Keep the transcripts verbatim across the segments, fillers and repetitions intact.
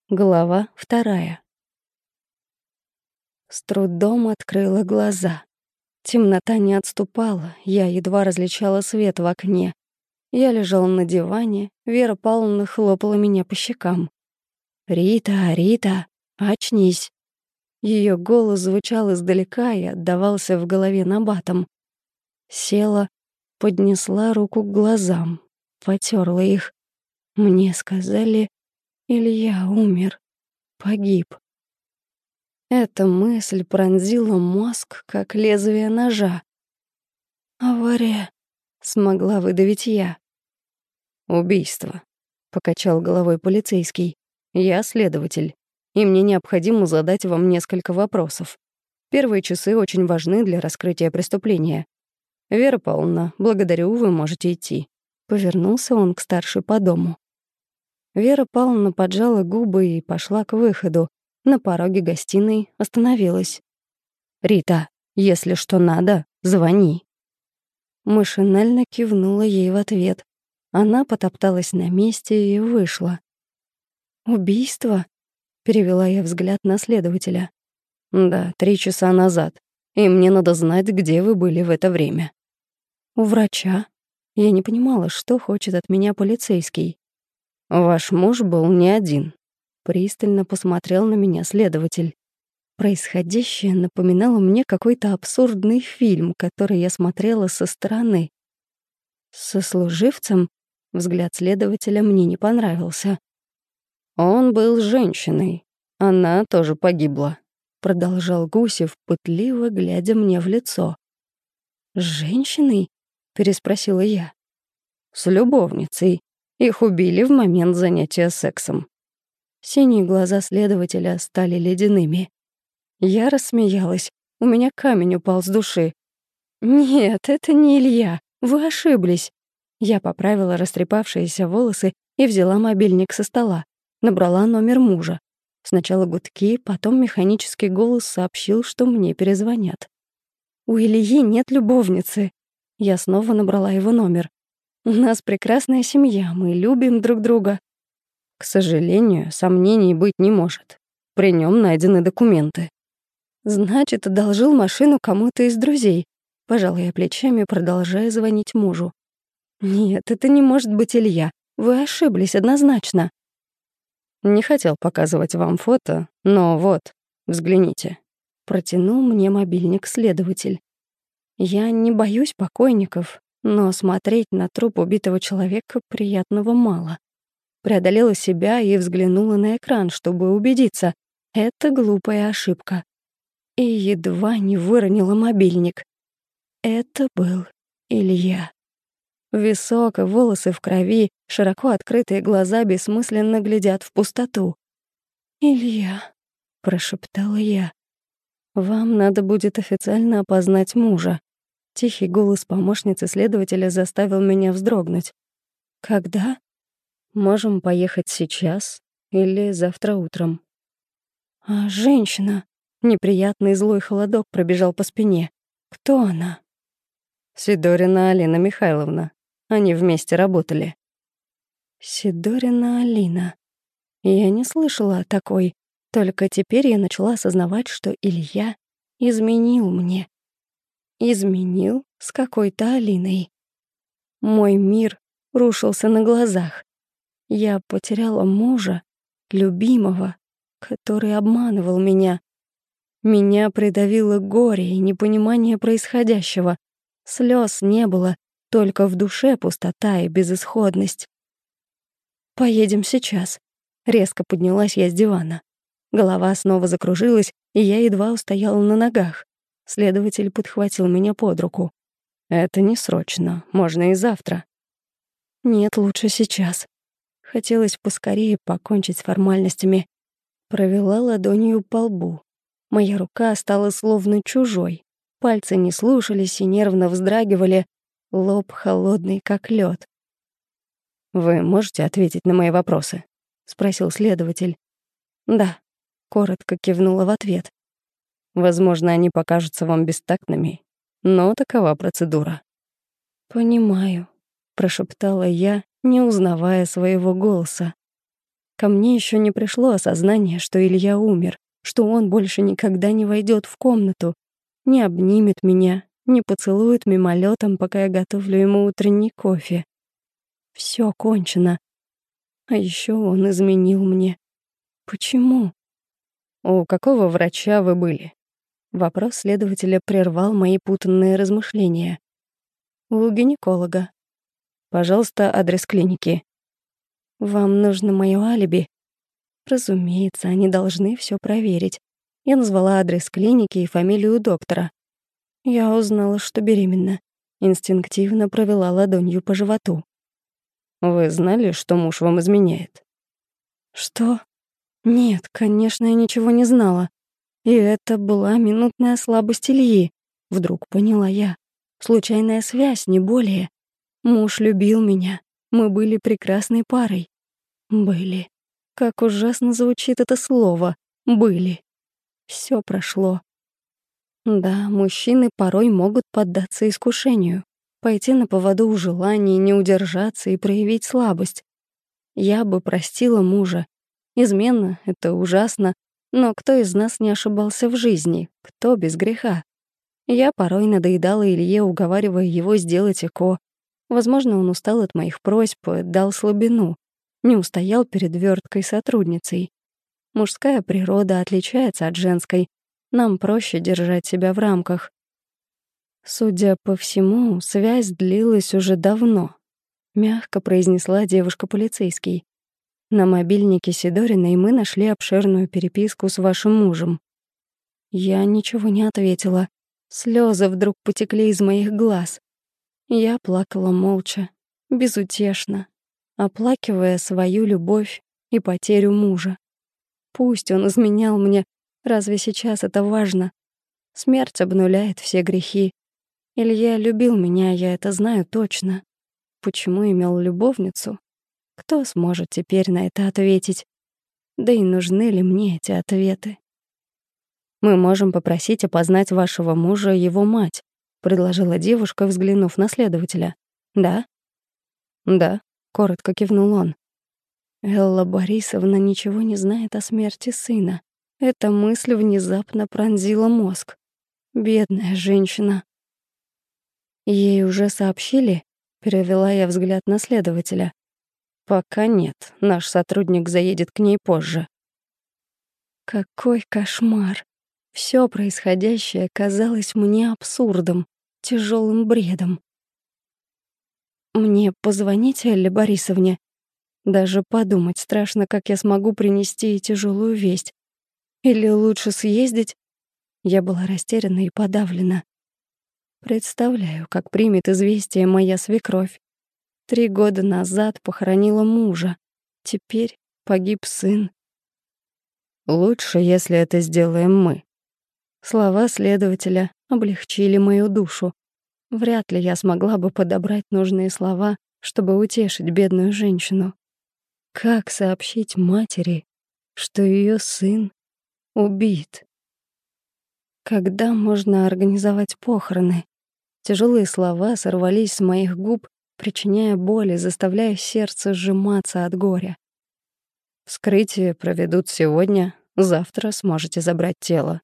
Глава вторая. С трудом открыла глаза. Темнота не отступала, я едва различала свет в окне. Я лежала на диване, Вера Павловна хлопала меня по щекам. «Рита, Рита, очнись!» Ее голос звучал издалека и отдавался в голове набатом. Села, поднесла руку к глазам, потёрла их. Мне сказали, Илья умер, погиб. Эта мысль пронзила мозг, как лезвие ножа. «Авария», — смогла выдавить я. «Убийство», — покачал головой полицейский. «Я следователь, и мне необходимо задать вам несколько вопросов. Первые часы очень важны для раскрытия преступления. Вера Павловна, благодарю, вы можете идти». Повернулся он к старшей по дому. Вера Павловна поджала губы и пошла к выходу. На пороге гостиной остановилась. «Рита, если что надо, звони». Машинально кивнула ей в ответ. Она потопталась на месте и вышла. «Убийство?» — перевела я взгляд на следователя. «Да, три часа назад. И мне надо знать, где вы были в это время». «У врача?» Я не понимала, что хочет от меня полицейский. «Ваш муж был не один», — пристально посмотрел на меня следователь. Происходящее напоминало мне какой-то абсурдный фильм, который я смотрела со стороны. Со служивцем взгляд следователя мне не понравился. «Он был с женщиной. Она тоже погибла», — продолжал Гусев, пытливо глядя мне в лицо. «С женщиной?» — переспросила я. «С любовницей. Их убили в момент занятия сексом». Синие глаза следователя стали ледяными. Я рассмеялась. У меня камень упал с души. «Нет, это не Илья. Вы ошиблись». Я поправила растрепавшиеся волосы и взяла мобильник со стола. Набрала номер мужа. Сначала гудки, потом механический голос сообщил, что мне перезвонят. «У Ильи нет любовницы». Я снова набрала его номер. «У нас прекрасная семья, мы любим друг друга». К сожалению, сомнений быть не может. При нем найдены документы. «Значит, одолжил машину кому-то из друзей», — пожала я плечами, продолжая звонить мужу. «Нет, это не может быть Илья. Вы ошиблись однозначно». «Не хотел показывать вам фото, но вот, взгляните». Протянул мне мобильник следователь. Я не боюсь покойников, но смотреть на труп убитого человека приятного мало. Преодолела себя и взглянула на экран, чтобы убедиться. Это глупая ошибка. И едва не выронила мобильник. Это был Илья. Висок и волосы в крови, широко открытые глаза бессмысленно глядят в пустоту. «Илья», — прошептала я, — «вам надо будет официально опознать мужа». Тихий голос помощницы следователя заставил меня вздрогнуть. «Когда?» «Можем поехать сейчас или завтра утром». «А женщина?» Неприятный злой холодок пробежал по спине. «Кто она?» «Сидорина Алина Михайловна. Они вместе работали». «Сидорина Алина». Я не слышала о такой. Только теперь я начала осознавать, что Илья изменил мне. Изменил с какой-то Алиной. Мой мир рушился на глазах. Я потеряла мужа, любимого, который обманывал меня. Меня придавило горе и непонимание происходящего. Слез не было, только в душе пустота и безысходность. «Поедем сейчас». Резко поднялась я с дивана. Голова снова закружилась, и я едва устояла на ногах. Следователь подхватил меня под руку. «Это не срочно, можно и завтра». «Нет, лучше сейчас». Хотелось поскорее покончить с формальностями. Провела ладонью по лбу. Моя рука стала словно чужой. Пальцы не слушались и нервно вздрагивали. Лоб холодный, как лед. «Вы можете ответить на мои вопросы?» — спросил следователь. «Да», — коротко кивнула в ответ. «Возможно, они покажутся вам бестактными, но такова процедура». «Понимаю», — прошептала я, не узнавая своего голоса. Ко мне еще не пришло осознание, что Илья умер, что он больше никогда не войдет в комнату, не обнимет меня, не поцелует мимолетом, пока я готовлю ему утренний кофе. Все кончено. А еще он изменил мне. Почему? «У какого врача вы были?» Вопрос следователя прервал мои путанные размышления. «У гинеколога». «Пожалуйста, адрес клиники». «Вам нужно моё алиби?» Разумеется, они должны все проверить. Я назвала адрес клиники и фамилию доктора. Я узнала, что беременна. Инстинктивно провела ладонью по животу. «Вы знали, что муж вам изменяет?» «Что?» Нет, конечно, я ничего не знала. И это была минутная слабость Ильи. Вдруг поняла я. Случайная связь, не более. Муж любил меня. Мы были прекрасной парой. Были. Как ужасно звучит это слово. Были. Все прошло. Да, мужчины порой могут поддаться искушению. Пойти на поводу у желаний, не удержаться и проявить слабость. Я бы простила мужа. Измена — это ужасно, но кто из нас не ошибался в жизни? Кто без греха? Я порой надоедала Илье, уговаривая его сделать ЭКО. Возможно, он устал от моих просьб, дал слабину, не устоял перед вёрткой сотрудницей. Мужская природа отличается от женской. Нам проще держать себя в рамках. Судя по всему, связь длилась уже давно, мягко произнесла девушка-полицейский. На мобильнике Сидориной мы нашли обширную переписку с вашим мужем. Я ничего не ответила. Слёзы вдруг потекли из моих глаз. Я плакала молча, безутешно, оплакивая свою любовь и потерю мужа. Пусть он изменял мне, разве сейчас это важно? Смерть обнуляет все грехи. Илья любил меня, я это знаю точно. Почему имел любовницу? Кто сможет теперь на это ответить? Да и нужны ли мне эти ответы? «Мы можем попросить опознать вашего мужа его мать», — предложила девушка, взглянув на следователя. «Да?» «Да», — коротко кивнул он. Элла Борисовна ничего не знает о смерти сына. Эта мысль внезапно пронзила мозг. Бедная женщина. «Ей уже сообщили?» — перевела я взгляд на следователя. «Пока нет. Наш сотрудник заедет к ней позже». Какой кошмар. Все происходящее казалось мне абсурдом, тяжелым бредом. Мне позвонить Элле Борисовне? Даже подумать страшно, как я смогу принести ей тяжелую весть. Или лучше съездить? Я была растеряна и подавлена. Представляю, как примет известие моя свекровь. Три года назад похоронила мужа. Теперь погиб сын. «Лучше, если это сделаем мы». Слова следователя облегчили мою душу. Вряд ли я смогла бы подобрать нужные слова, чтобы утешить бедную женщину. Как сообщить матери, что ее сын убит? Когда можно организовать похороны? Тяжелые слова сорвались с моих губ, причиняя боль и заставляя сердце сжиматься от горя. «Вскрытие проведут сегодня, завтра сможете забрать тело».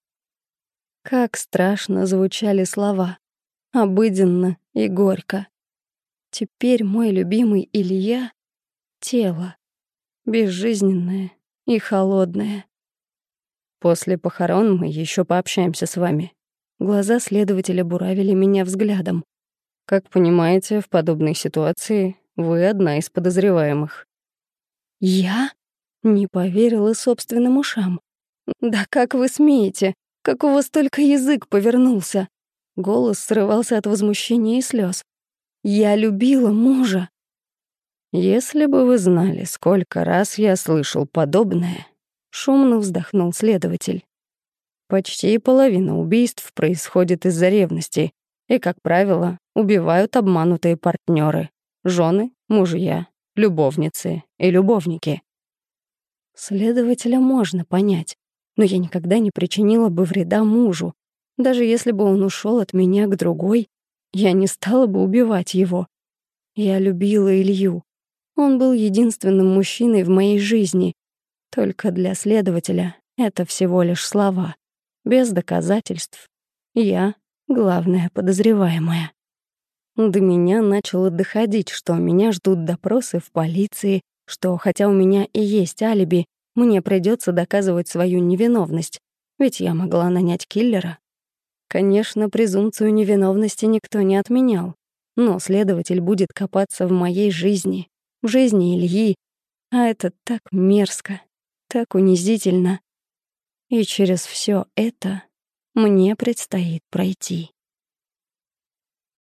Как страшно звучали слова, обыденно и горько. Теперь мой любимый Илья — тело, безжизненное и холодное. «После похорон мы еще пообщаемся с вами». Глаза следователя буравили меня взглядом. «Как понимаете, в подобной ситуации вы одна из подозреваемых». «Я?» — не поверила собственным ушам. «Да как вы смеете? Как у вас только язык повернулся?» Голос срывался от возмущения и слез. «Я любила мужа». «Если бы вы знали, сколько раз я слышал подобное», — шумно вздохнул следователь. «Почти половина убийств происходит из-за ревности, и, как правило, убивают обманутые партнеры, жены, мужья, любовницы и любовники». Следователя можно понять, но я никогда не причинила бы вреда мужу. Даже если бы он ушел от меня к другой, я не стала бы убивать его. Я любила Илью. Он был единственным мужчиной в моей жизни. Только для следователя это всего лишь слова, без доказательств. Я — главная подозреваемая. До меня начало доходить, что меня ждут допросы в полиции, что, хотя у меня и есть алиби, мне придется доказывать свою невиновность, ведь я могла нанять киллера. Конечно, презумпцию невиновности никто не отменял, но следователь будет копаться в моей жизни, в жизни Ильи, а это так мерзко, так унизительно. И через все это мне предстоит пройти.